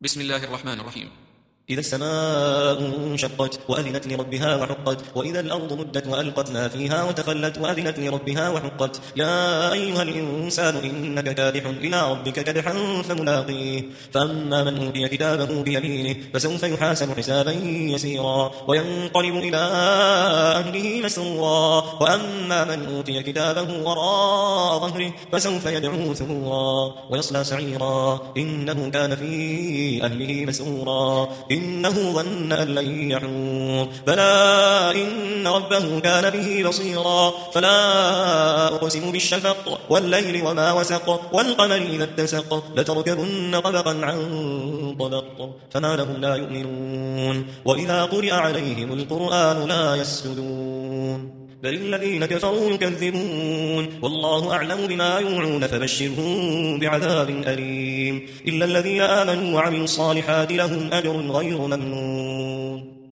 بسم الله الرحمن الرحيم. إذا السماء انشقت وأذنت لربها وحقت وإذا الأرض مدت وألقت ما فيها وتخلت وأذنت لربها وحقت يا أيها الإنسان إنك كادح إلى ربك كدحا فملاقيه فأما من أوتي كتابه بيمينه فسوف يحاسب حسابا يسيرا وينقلب إلى أهله مسرورا وأما من أوتي كتابه وراء ظهره فسوف يدعو ثبورا ويصلى سعيرا إنه كان في أهله مسرورا إنه ظن أن لن يحور بلى إن ربه كان به بصيرا فلا أقسم بالشفق والليل وما وسق والقمر إذا اتسق لتركبن طبقا عن طبق فما لهم لا يؤمنون وإذا قرئ عليهم القرآن لا يسجدون بل الذين كفروا يكذبون والله أعلم بما يوعون فبشرهم بعذاب أليم إلا الذين آمنوا وعملوا الصالحات لهم أجر غير ممنون.